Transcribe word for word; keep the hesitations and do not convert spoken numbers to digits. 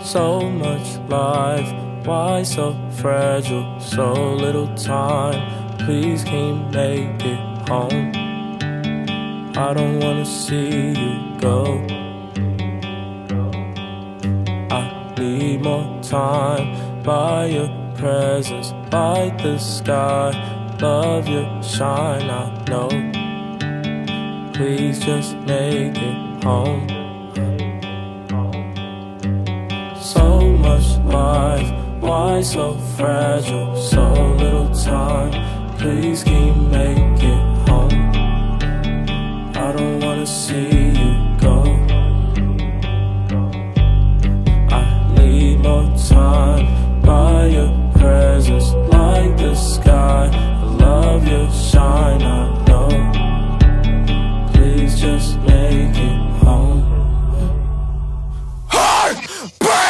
So much life, why so fragile? So little time, please can you make it home? I don't wanna see you go. I need more time by your presence, light the sky, love your shine, I know. Please just make it home. So much life, why so fragile? So little time, please can you make it home? I don't wanna see you go. I need more time by your presence, like the sky, I love your shine, I know. Please just make it home. Heartbreak!